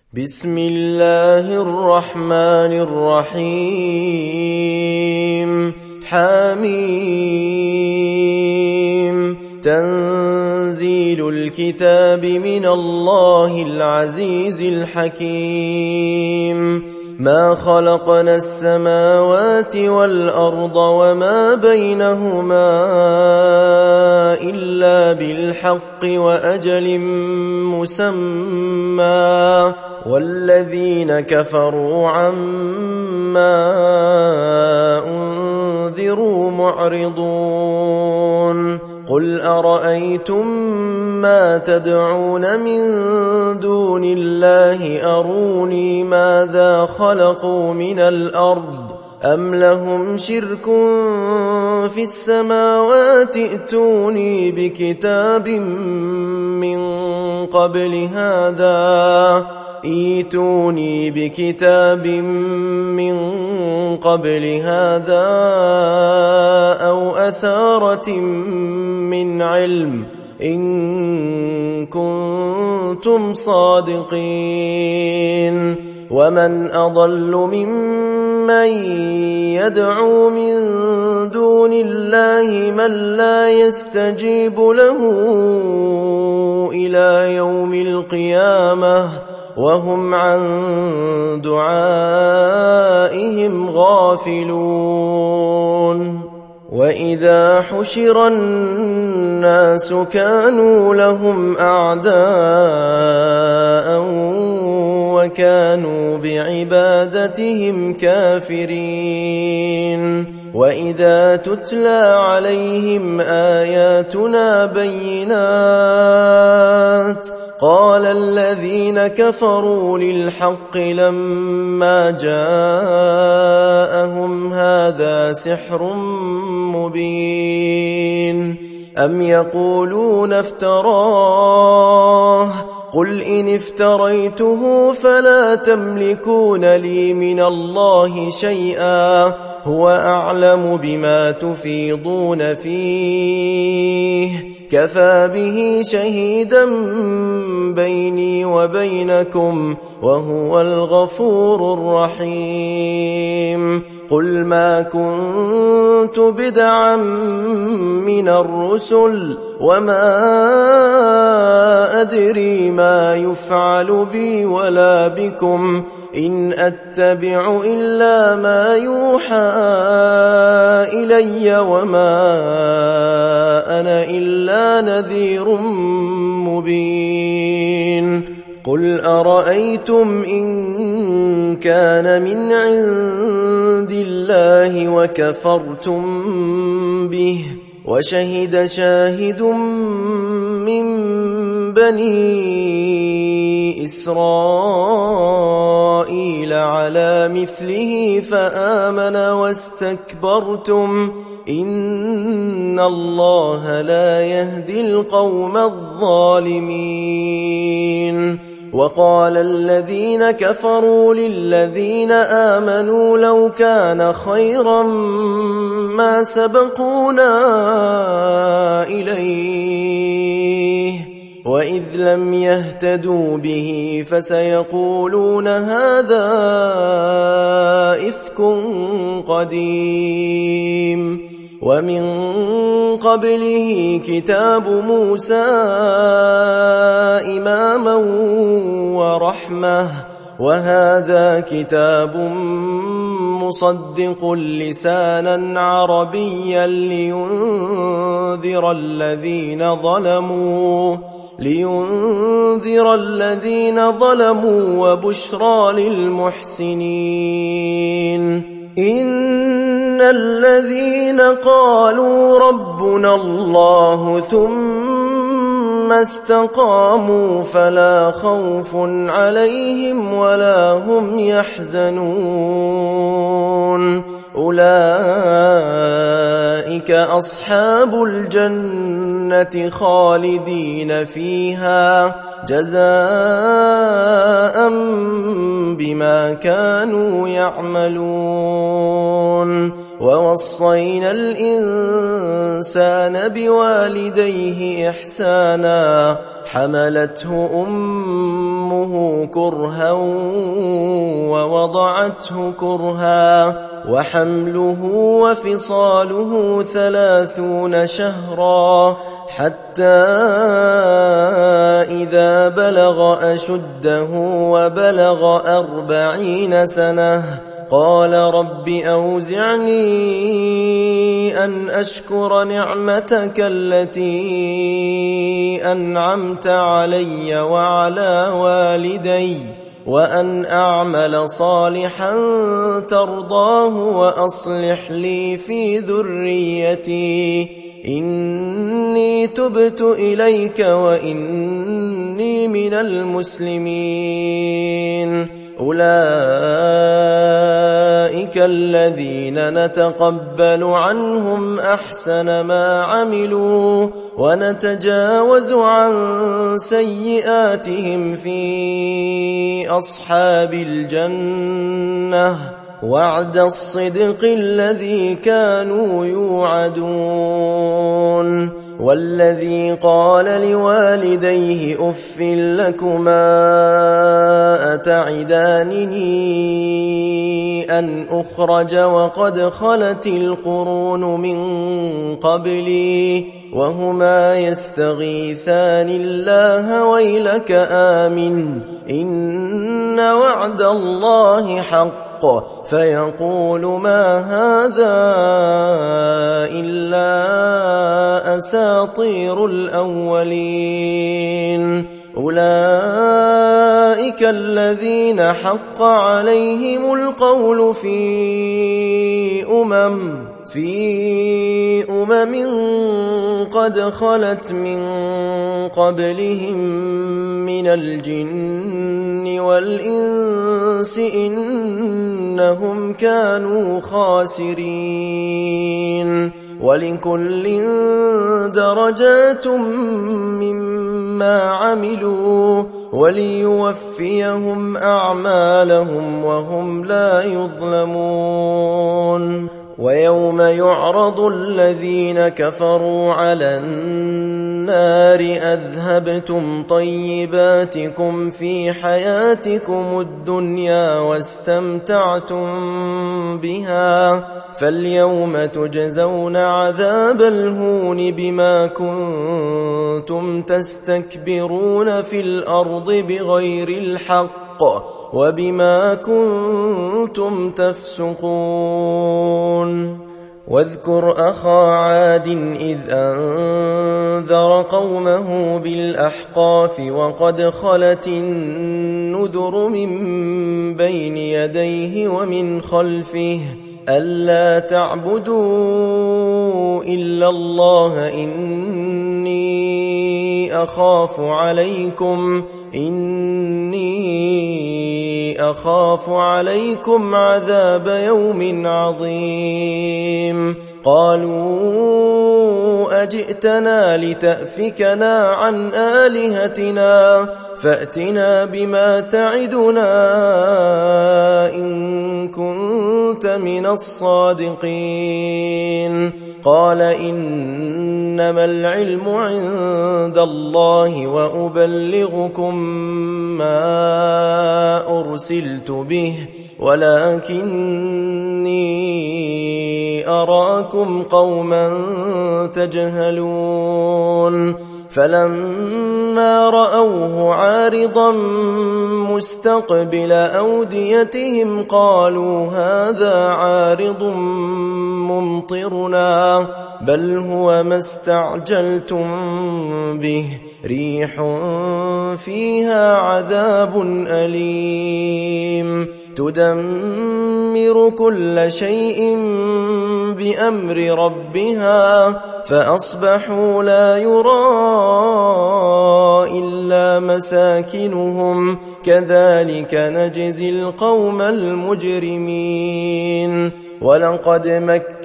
بسم الله الرحمن الرحيم حميم تنزيل الكتاب من الله العزيز الحكيم ما خلقنا السماوات والأرض وما بينهما إلا بالحق وأجل مسمى والذين كفروا عما أنذروا معرضون قل أرأيتم ما تدعون من دون الله أروني ماذا خلقوا من الأرض أم لهم شرك في السماوات ائتوني بكتاب من قبل هذا أو أثارة من علم إن كنتم صادقين ومن أضل ممن يدعو من دون الله من لا يستجيب له إلى يوم القيامة وهم عن دعائهم غافلون وإذا حشر الناس كانوا لهم أعداء وكانوا بعبادتهم كافرين وإذا تتلى عليهم آياتنا بينات قال الذين كفروا للحق لما جاءهم هذا سحر مبين أم يقولون افتراه قل إن افتريته فلا تملكون لي من الله شيئا هو أعلم بما تفيضون فيه كفى به شهيدا بيني وبينكم وهو الغفور الرحيم قل ما كنت بدعا من الرسل وما أدري ما يفعل بي ولا بكم إن أتبع إلا ما يوحى إلي وما أنا إلا نذير مبين قل أرأيتم إن كان من عند الله وكفرتم به وشهد شاهد من بني إسرائيل على مثله فآمن واستكبرتم إن الله لا يهدي القوم الظالمين وقال الذين كفروا للذين آمنوا لو كان خيرا ما سبقونا إليه وإذ لم يهتدوا به فسيقولون هذا إفك قديم ومن قبله كتاب موسى إماما ورحمة وهذا كتاب مصدق لسانا عربيا لينذر الذين ظلموا وبشرى للمحسنين إن الذين قالوا ربنا الله ثم استقاموا فلا خوف عليهم ولا هم يحزنون أولئك أصحاب الجنة خالدين فيها جزاء بما كانوا يعملون ووصينا الإنسان بوالديه إحسانا حملته أمه كرها ووضعته كرها وحمله وفصاله 30 شهرا حتى إذا بلغ أشده وبلغ 40 سنة قال رب أوزعني أن أشكر نعمتك التي أنعمت علي وعلى والدي وأن أعمل صالحا ترضاه وأصلح لي في ذريتي إني تبت إليك وإني من المسلمين أولئك الذين نتقبل عنهم أحسن ما عملوا ونتجاوز عن سيئاتهم في أصحاب الجنة وعد الصدق الذي كانوا يوعدون والذي قال لوالديه أف لكما أتعدانني أن أخرج وقد خلت القرون من قبلي وهما يستغيثان الله ويلك آمن إن وعد الله حق فيقول ما هذا إلا أساطير الأولين أولئك الذين حق عليهم القول في أمم قد خلت من قبلهم من الجن والإنس إنهم كانوا خاسرين ولكل درجات مما عملوا وليوفيهم أعمالهم وهم لا يظلمون ويوم يعرض الذين كفروا على النار أذهبتم طيباتكم في حياتكم الدنيا واستمتعتم بها فاليوم تجزون عذاب الهون بما كنتم تستكبرون في الأرض بغير الحق وبما كنتم تفسقون واذكر أخا عاد إذ أنذر قومه بالأحقاف وقد خلت النذر من بين يديه ومن خلفه ألا تعبدوا إلا الله إني أخاف عليكم عذاب يوم عظيم قالوا أجئتنا لتأفكنا عن آلهتنا فأتنا بما تعدنا إن كنت من الصادقين قال إنما العلم عند الله وأبلغكم ما أرسلت به ولكني أراكم قوما تجهلون فلما رأوه عارضا مستقبل أوديتهم قالوا هذا عارض ممطرنا بل هو ما استعجلتم به ريح فيها عذاب أليم تدمر كل شيء بأمر ربها فأصبحوا لا يرى إلا مساكنهم كذلك نجزي القوم المجرمين ولقد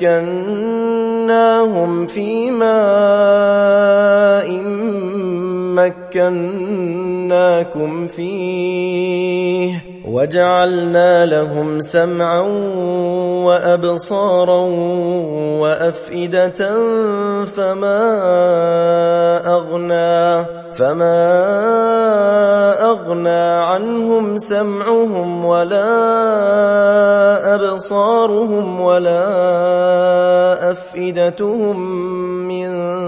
مكناهم في ماء مكناكم فيه وجعلنا لهم سمعا وأبصارا وأفئدة فما أغنى عنهم سمعهم ولا أبصارهم ولا أفئدتهم من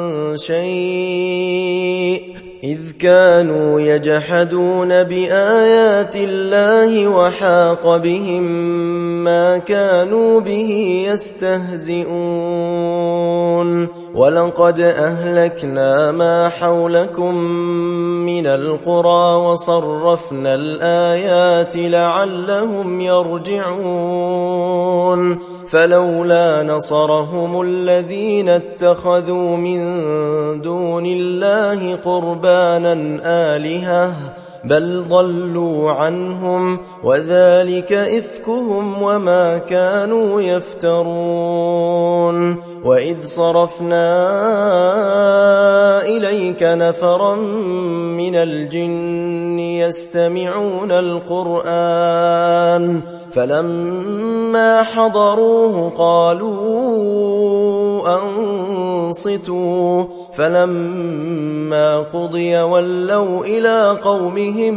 شيء إذ كانوا يجحدون بآيات الله وحاق بهم ما كانوا به يستهزئون ولقد أهلكنا ما حولكم من القرى وصرفنا الآيات لعلهم يرجعون فلولا نصرهم الذين اتخذوا من دون الله قربانا آلهة بل ضلوا عنهم وذلك إفكهم وما كانوا يفترون وإذ صرفنا إليك نفرا من الجن يستمعون القرآن فلما حضروه قالوا أنصتوا فلما قضي ولوا إلى قومهم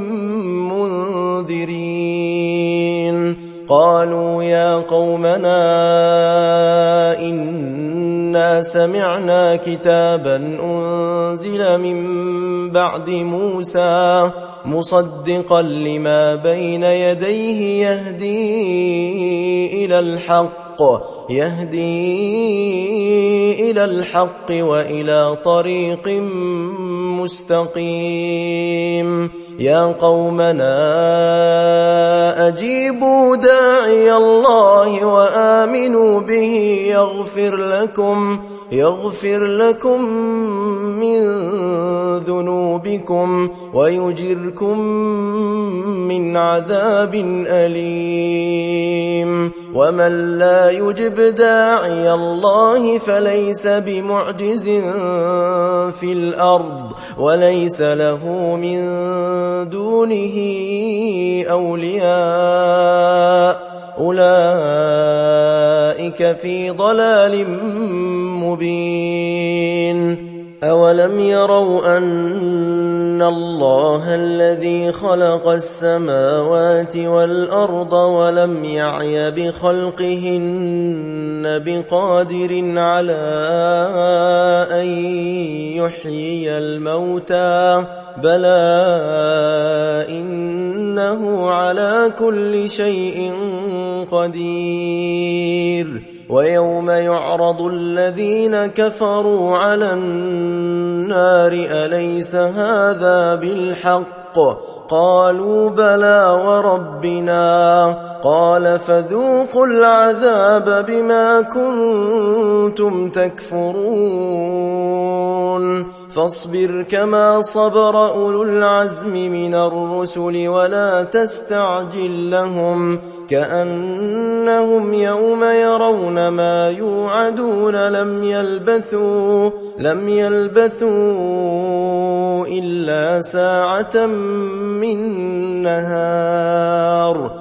منذرين قالوا يا قومنا إنا سمعنا كتابا أنزل من بعد موسى مصدقا لما بين يديه يهدي إلى الحق وإلى طريق مستقيم يا قومنا أجيبوا داعي الله وآمنوا به يغفر لكم من ذنوبكم ويجركم من عذاب أليم ومن لا يجب داعي الله فليس بمعجز في الأرض وليس له من دونه أولياء أولئك في ضلال مبين أولم يروا أن الله الذي خلق السماوات والأرض ولم يعي بخلقهن بقادر على أن يحيي الموتى بلى إنه على كل شيء قدير ويوم يعرض الذين كفروا على النار أليس هذا بالحق قالوا بلى وربنا قال فذوقوا العذاب بما كنتم تكفرون فاصبر كما صبر أولو العزم من الرسل ولا تستعجل لهم كأنهم يوم يرون ما يوعدون لم يلبثوا إلا ساعة من نهار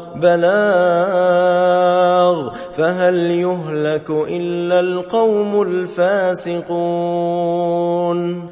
بلاغ فهل يهلك إلا القوم الفاسقون